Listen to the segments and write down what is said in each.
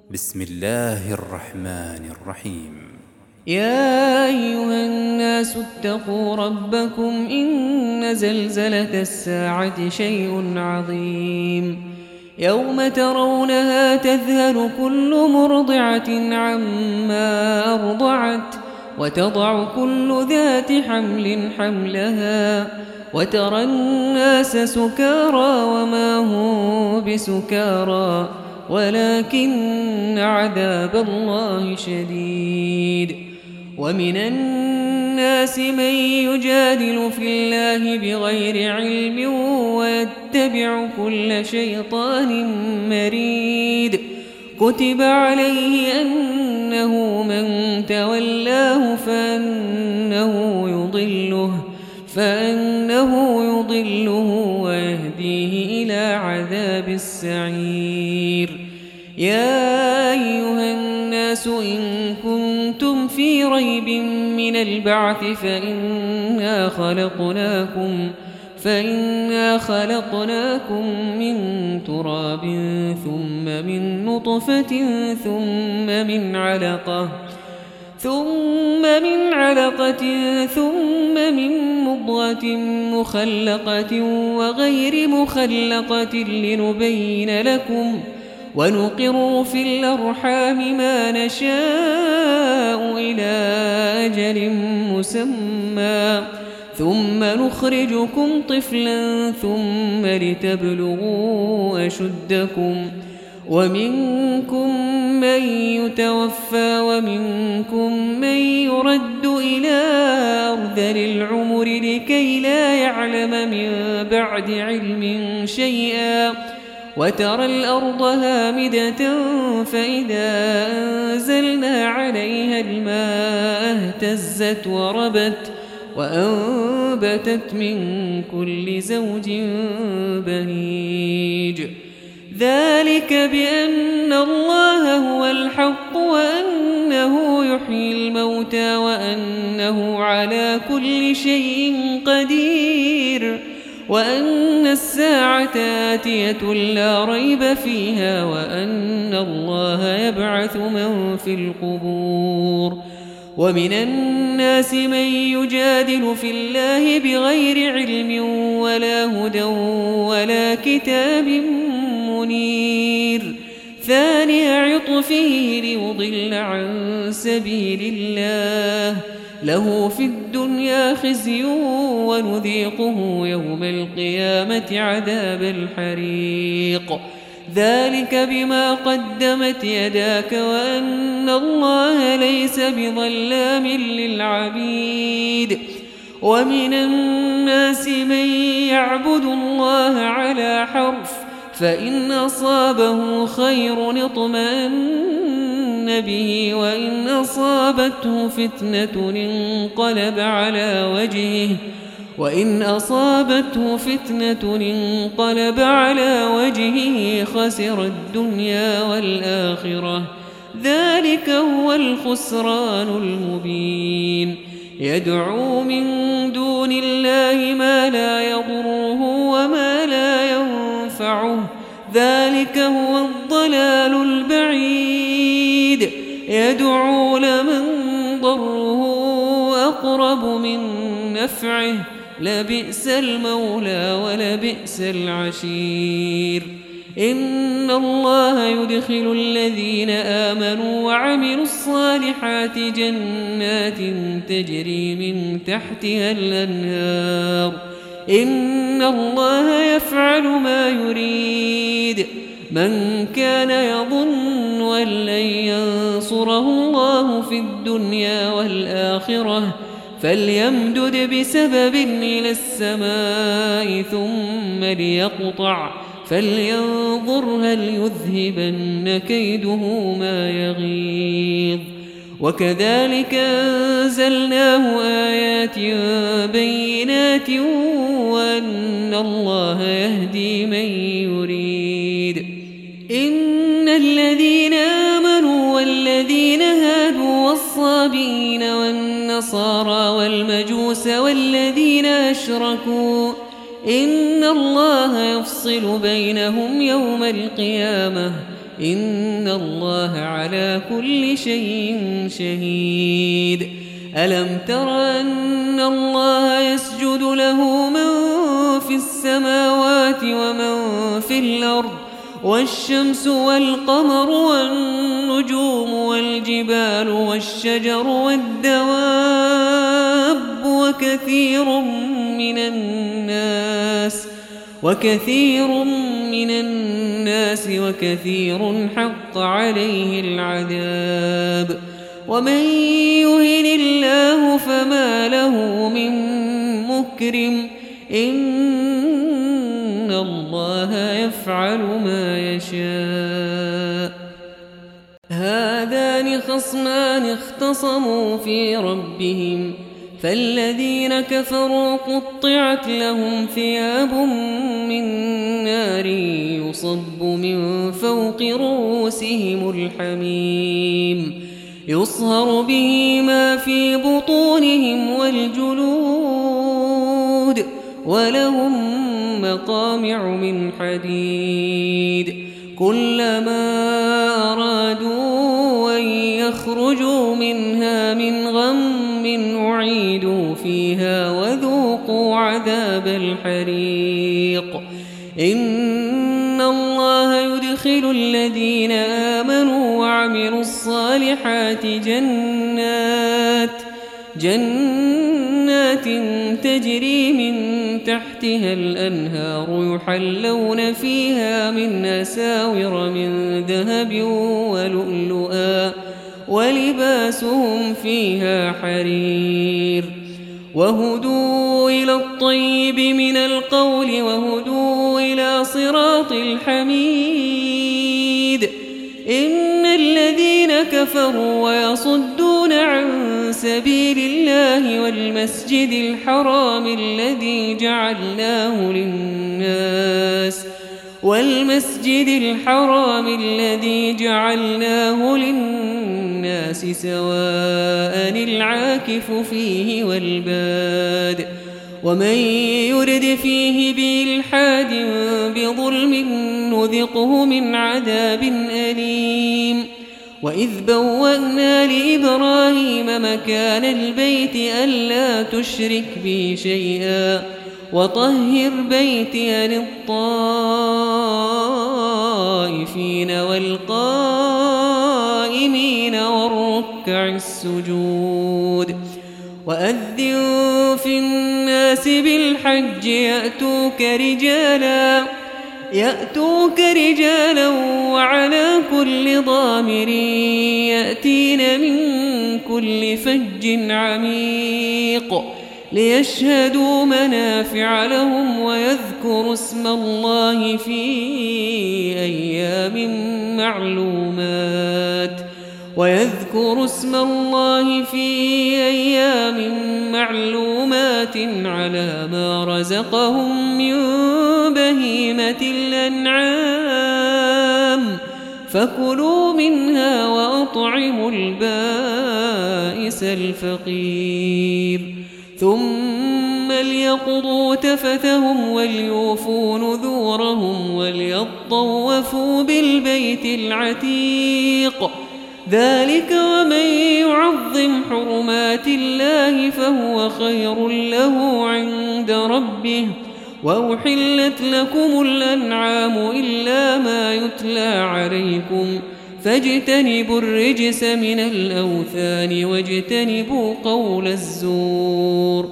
بسم الله الرحمن الرحيم. يا أيها الناس اتقوا ربكم إن زلزلة الساعة شيء عظيم يوم ترونها تذهل كل مرضعة عما أرضعت وتضع كل ذات حمل حملها وترى الناس سكارى وما هم بسكارى ولكن عذاب الله شديد. ومن الناس من يجادل في الله بغير علم ويتبع كل شيطان مريد كتب عليه أنه من تولاه فأنه يضله ويهديه إلى عذاب السعير. يا أيها الناس إن كنتم في ريب من البعث فإنا خلقناكم من تراب ثم من نطفة ثم من علقة ثم من مضغة مخلقة وغير مخلقة لنبين لكم ونقر في الأرحام ما نشاء إلى أجل مسمى ثم نخرجكم طفلا ثم لتبلغوا أشدكم ومنكم من يتوفى ومنكم من يرد إلى أرذل العمر لكي لا يعلم من بعد علم شيئا وترى الأرض هامدة فإذا أنزلنا عليها الماء اهتزت وربت وأنبتت من كل زوج بهيج. ذلك بأن الله هو الحق وأنه يحيي الموتى وأنه على كل شيء قدير وأن الساعة آتية لا ريب فيها وأن الله يبعث من في القبور. ومن الناس من يجادل في الله بغير علم ولا هدى ولا كتاب منير ثاني عطفه ليضل عن سبيل الله له في الدنيا خزي ونذيقه يوم القيامة عذاب الحريق. ذلك بما قدمت يداك وأن الله ليس بظلام للعبيد. ومن الناس من يعبد الله على حرف فإن أصابه خير اطمأن به وإن أصابته فتنة انقلب على وجهه خسر الدنيا والآخرة ذلك هو الخسران المبين. يدعو من دون الله ما لا يضره وما لا ينفعه ذلك هو الضلال البعيد. يدعو لمن ضره أقرب من نفعه لبئس المولى ولبئس العشير. إن الله يدخل الذين آمنوا وعملوا الصالحات جنات تجري من تحتها الأنهار إن الله يفعل ما يريد. من كان يظن أن لن ينصره الله في الدنيا والآخرة فليمدد بسبب إلى السماء ثم ليقطع فلينظر هل يذهبن كيده ما يغيظ. وكذلك أنزلناه آيات بينات وأن الله يهدي من يريد. إن الذين آمنوا والذين هادوا والصابئين والنصارى والمجوس والذين أشركوا إن الله يفصل بينهم يوم القيامة إن الله على كل شيء شهيد ألم تر أن الله يسجد له من في السماوات ومن في الأرض والشمس والقمر والنجوم والجبال والشجر والدواب وكثير من الناس وكثير حق عليه العذاب ومن يهن الله فما له من مكرم إن الله يفعل ما يشاء هذان خصمان اختصموا في ربهم فالذين كفروا قطعت لهم ثياب من نار يصب من فوق رؤوسهم الحميم يصهر به ما في بطونهم والجلود ولهم مقامع من حديد كلما أرادوا أن يخرجوا منها من غم أعيدوا فيها وذوقوا عذاب الحريق إن الله يدخل الذين آمنوا وعملوا الصالحات جنات تجري من تحتها الأنهار يحلون فيها من أساور من ذهب ولؤلؤا ولباسهم فيها حرير وهدوا إلى الطيب من القول وهدوا إلى صراط الحميد إن الذين كفروا ويصدون عن سبيل الله والمسجد الحرام الذي جعلناه للناس سواء العاكف فيه والباد ومن يرد فيه بإلحاد بظلم نذقه من عذاب أليم وإذ بوأنا لإبراهيم مكان البيت ألا تشرك بي شيئا وطهر بيتي للطائفين والقائمين والركع السجود وأذن في الناس بالحج يأتوك رجالا وعلى كل ضامر يأتين من كل فج عميق ليشهدوا منافع لهم ويذكروا اسم الله في أيام معلومات على ما رزقهم من بهيمة الأنعام فكلوا منها وأطعموا البائس الفقير ثم ليقضوا تفثهم وليوفوا نذورهم وليطوفوا بالبيت العتيق ذلك ومن يعظم حرمات الله فهو خير له عند ربه وأحلت لكم الأنعام إلا ما يتلى عليكم فاجتنبوا الرجس من الأوثان واجتنبوا قول الزور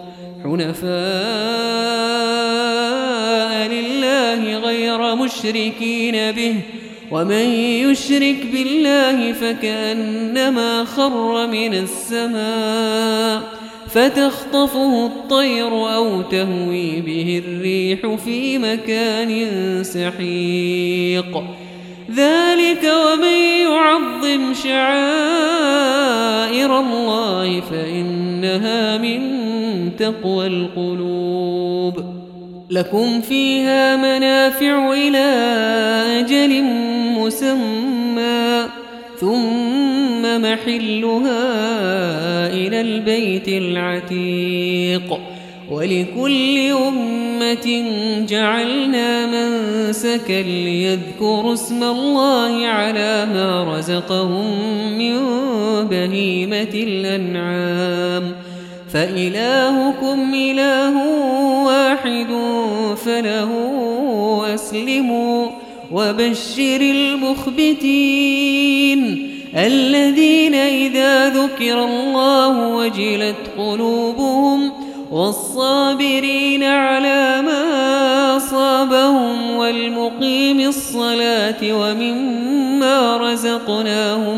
حنفاء لله غير مشركين به ومن يشرك بالله فكأنما خر من السماء فتخطفه الطير أو تهوي به الريح في مكان سحيق ذلك ومن يعظم شعائر الله فإنها من تقوى القلوب لكم فيها منافع إلى أجل مسمى ثم محلها إلى البيت العتيق ولكل أمة جعلنا منسكا ليذكروا اسم الله على ما رزقهم من بهيمة الأنعام فإلهكم إله واحد فله أسلموا وبشر المخبتين الذين إذا ذكر الله وجلت قلوبهم والصابرين على ما أصابهم والمقيم الصلاة ومما رزقناهم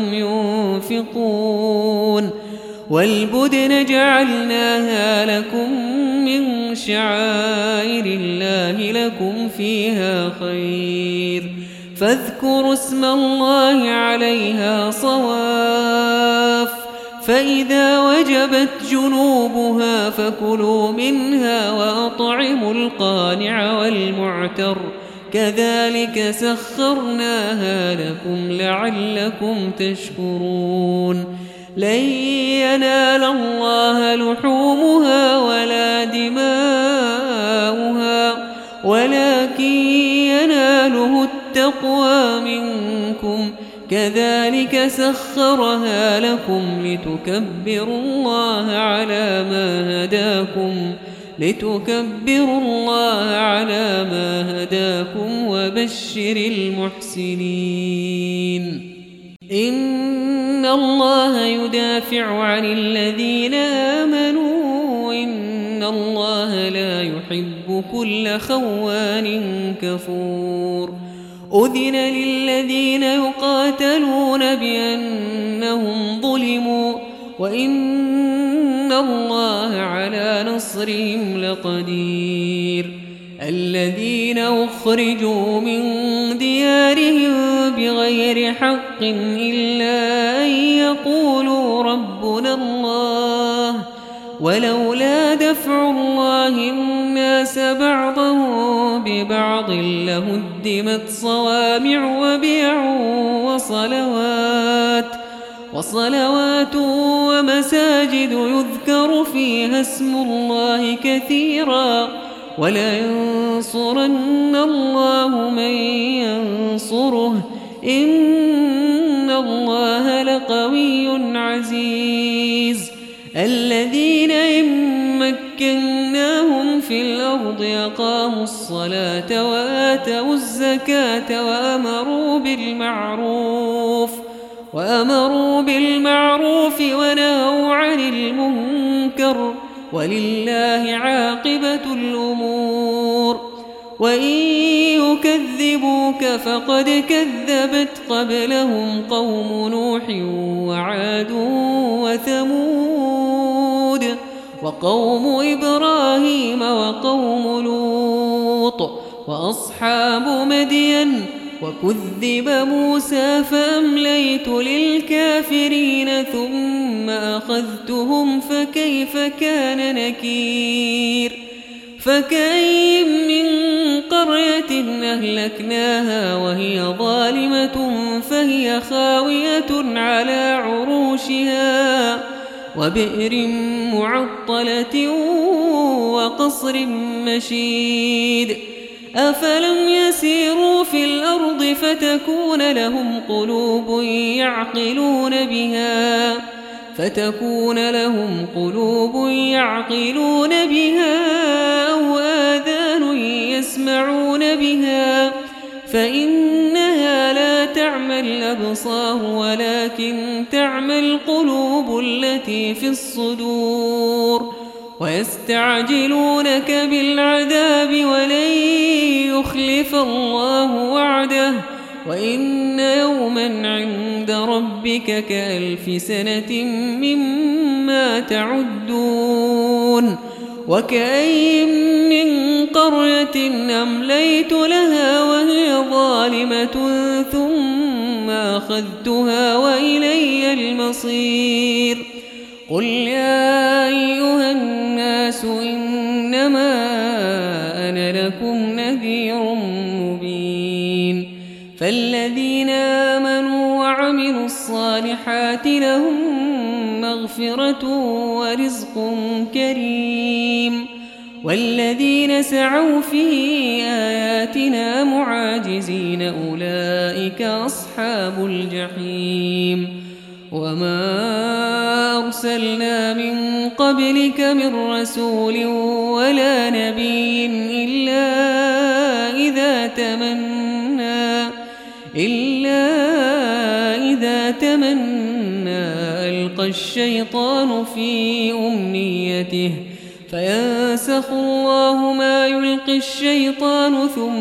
ينفقون والبدن جعلناها لكم من شعائر الله لكم فيها خير فاذكروا اسم الله عليها صواف فإذا وجبت جنوبها فكلوا منها وأطعموا القانع والمعتر كذلك سخرناها لكم لعلكم تشكرون لن ينال الله لحومها ولا دماؤها ولكن يناله التقوى منكم كذلك سخرها لكم لتكبروا الله على ما هداكم وبشر المحسنين إن الله يدافع عن الذين آمنوا إن الله لا يحب كل خوان كفور أذن للذين يقاتلون بأنهم ظلموا وإن الله على نصرهم لقدير الذين أخرجوا من ديارهم بغير حق إلا أن يقولوا ربنا الله ولولا دفع الله الناس بعضهم ببعض لهدمت صوامع وبيع وصلوات ومساجد يذكر فيها اسم الله كثيرا ولينصرن الله من ينصره إن الله لقوي عزيز الذين إن مكناهم في الأرض أقاموا الصلاة وآتوا الزكاة وأمروا بالمعروف ونهوا عن المنكر ولله عاقبة الأمور وإن يكذبوك فقد كذبت قبلهم قوم نوح وعاد وثمود وقوم إبراهيم وقوم لوط وأصحاب مدين وكذب موسى فأمليت للكافرين ثم أخذتهم فكيف كان نكير فكأي من قرية أهلكناها وهي ظالمة فهي خاوية على عروشها وبئر معطلة وقصر مشيد أفلم يسيروا في الأرض فتكون لهم قلوب يعقلون بها أو آذان يسمعون بها فإنها لا تعمى الأبصار ولكن تعمى القلوب التي في الصدور ويستعجلونك بالعذاب ولن يخلف الله وعده وإن يوما عند ربك كألف سنة مما تعدون وكأي من قرية أمليت لها وهي ظالمة ثم أخذتها وإلي المصير قل يا أيها الناس إنما أنا لكم نذير مبين فالذين آمنوا وعملوا الصالحات لهم مغفرة ورزق كريم والذين سعوا في آياتنا معاجزين أولئك أصحاب الجحيم وما أرسلنا من قبلك من رسول ولا نبي إلا إذا تمنى ألقى الشيطان في أمنيته فينسخ الله ما يلقي الشيطان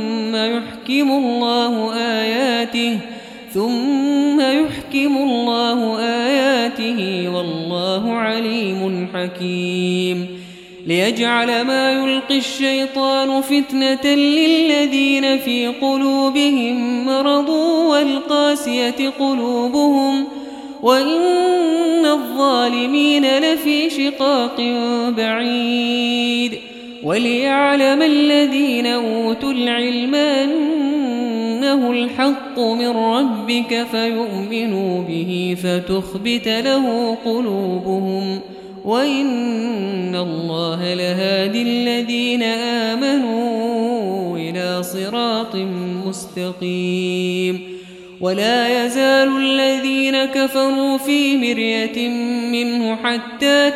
ثم يحكم الله آياته والله عليم حكيم ليجعل ما يلقي الشيطان فتنة للذين في قلوبهم مرض والقاسية قلوبهم وإن الظالمين لفي شقاق بعيد وليعلم الذين أوتوا العلم أنه الحق من ربك فيؤمنوا به فتخبت له قلوبهم وإن الله لهادي الذين آمنوا إلى صراط مستقيم ولا يزال الذين كفروا في مرية منه حتى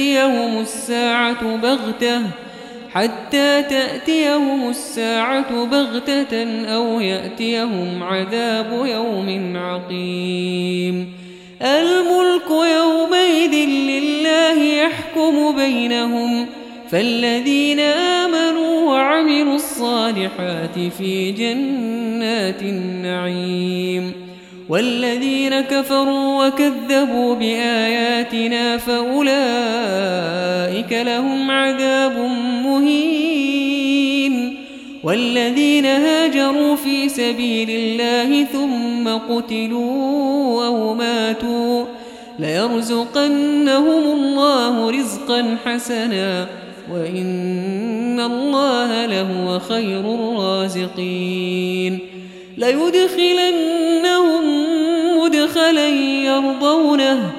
تأتيهم الساعة بغتة أو يأتيهم عذاب يوم عقيم الملك يومئذ لله يحكم بينهم فالذين آمنوا وعملوا الصالحات في جنات النعيم والذين كفروا وكذبوا بآياتنا فأولئك لهم عذاب مهين والذين هاجروا في سبيل الله ثم قتلوا أو ماتوا ليرزقنهم الله رزقا حسنا وإن الله لهو خير الرازقين ليدخلنهم مدخلا يرضونه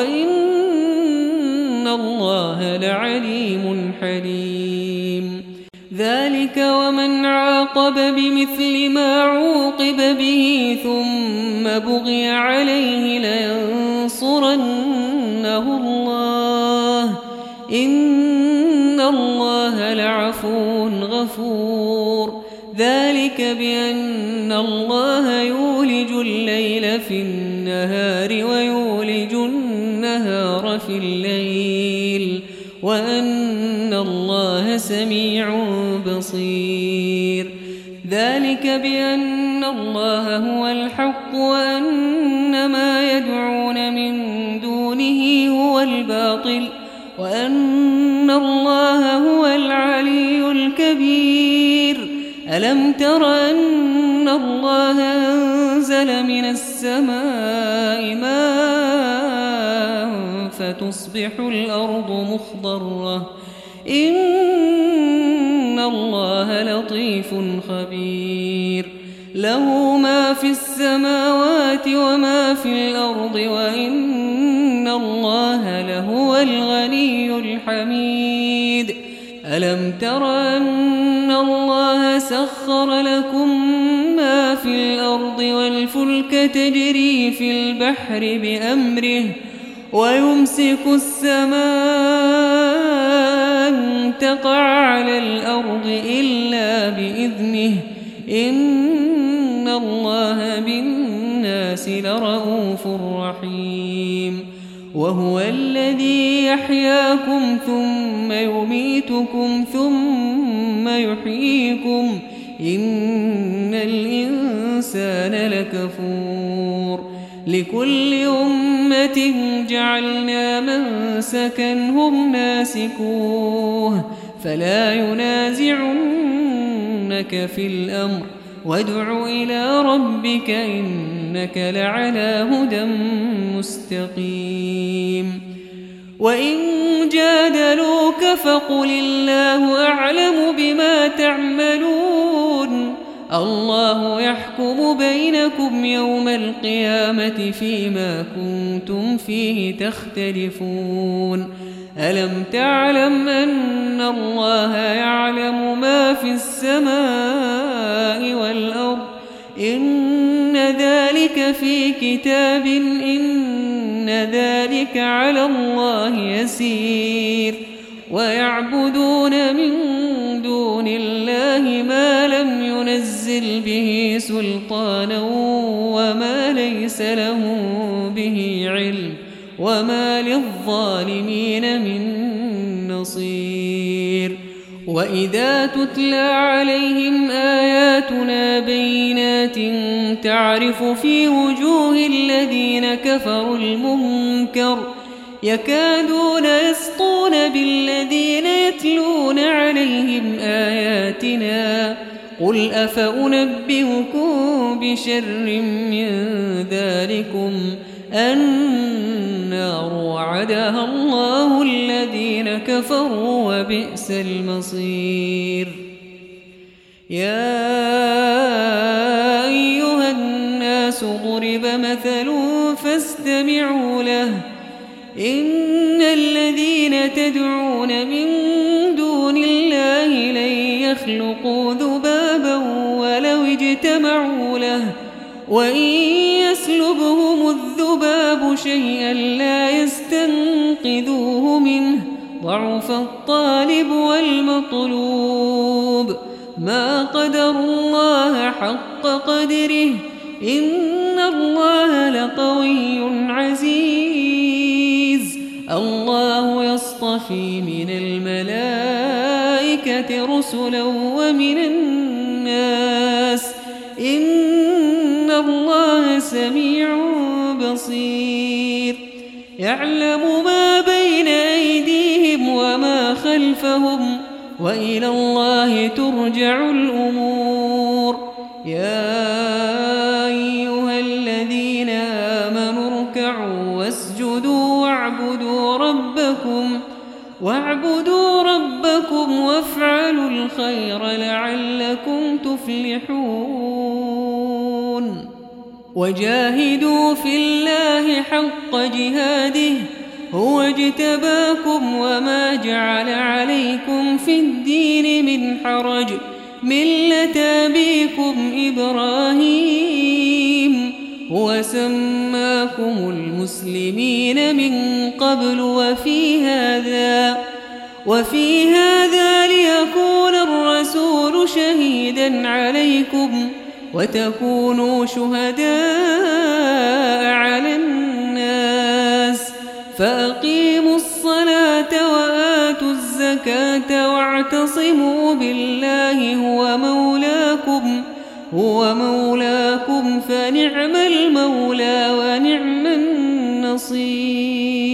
وإن الله لعليم حليم ذلك ومن عاقب بمثل ما عوقب به ثم بغي عليه لينصرنه الله إن الله لعفو غفور ذلك بأن الله يولج الليل في النهار ويولج النهار في الليل وأن الله سميع بصير ذلك بأن الله هو الحق وأن ما يدعون من دونه هو الباطل وأن الله هو العلي الكبير ألم تر أن الله أنزل من السماء ماء فتصبح الأرض مخضرة إن الله لطيف خبير له ما في السماوات وما في الأرض وإن الله لهو الغني الحميد ألم تر أن الله سخر لكم ما في الأرض والفلك تجري في البحر بأمره ويمسك السماء أن تقع على الأرض إلا بإذنه إن الله بالناس لرءوف رحيم وهو الذي يحياكم ثم يميتكم ثم يحييكم إن الإنسان لكفور لكل أمة جعلنا منسكا هم ناسكوه فلا ينازعنك في الأمر وادع إلى ربك إنك لعلى هدى مستقيم وإن جادلوك فقل الله أعلم بما تعملون الله يحكم بينكم يوم القيامة فيما كنتم فيه تختلفون ألم تعلم أن الله يعلم ما في السماء والأرض إن ذلك في كتاب إن ذلك على الله يسير ويعبدون من دون الله ما لم ينزل به سلطانا وما ليس له به علم وما للظالمين من نصير وإذا تتلى عليهم آياتنا بينات تعرف في وجوه الذين كفروا المنكر يكادون يسطون بالذين يتلون عليهم آياتنا قل أفأنبئكم بشر من ذلكم النار وعدها الله الذين كفروا وبئس المصير يا أيها الناس ضرب مثل فاستمعوا له إن الذين تدعون من دون الله لن يخلقوا ذبابا ولو اجتمعوا له وإن يسلبهم الذباب شيئا لا يستنقذوه منه ضعف الطالب والمطلوب ما قدر الله حق قدره إن الله لقوي عزيز الله يصطفي من الملائكة رسلا ومن الناس إن الله سميع بصير يعلم ما بين أيديهم وما خلفهم وإلى الله ترجع الأمور يا أيها الذين آمنوا اركعوا واسجدوا واعبدوا ربكم وافعلوا الخير لعلكم تفلحون وجاهدوا في الله حق جهاده هو اجتباكم وما جعل عليكم في الدين من حرج ملة أبيكم إبراهيم هو سماكم المسلمين من قبل وفي هذا ليكون الرسول شهيدا عليكم وتكونوا شهداء على الناس فأقيموا الصلاة وآتوا الزكاة واعتصموا بالله هو مولاكم فنعم المولى ونعم النصير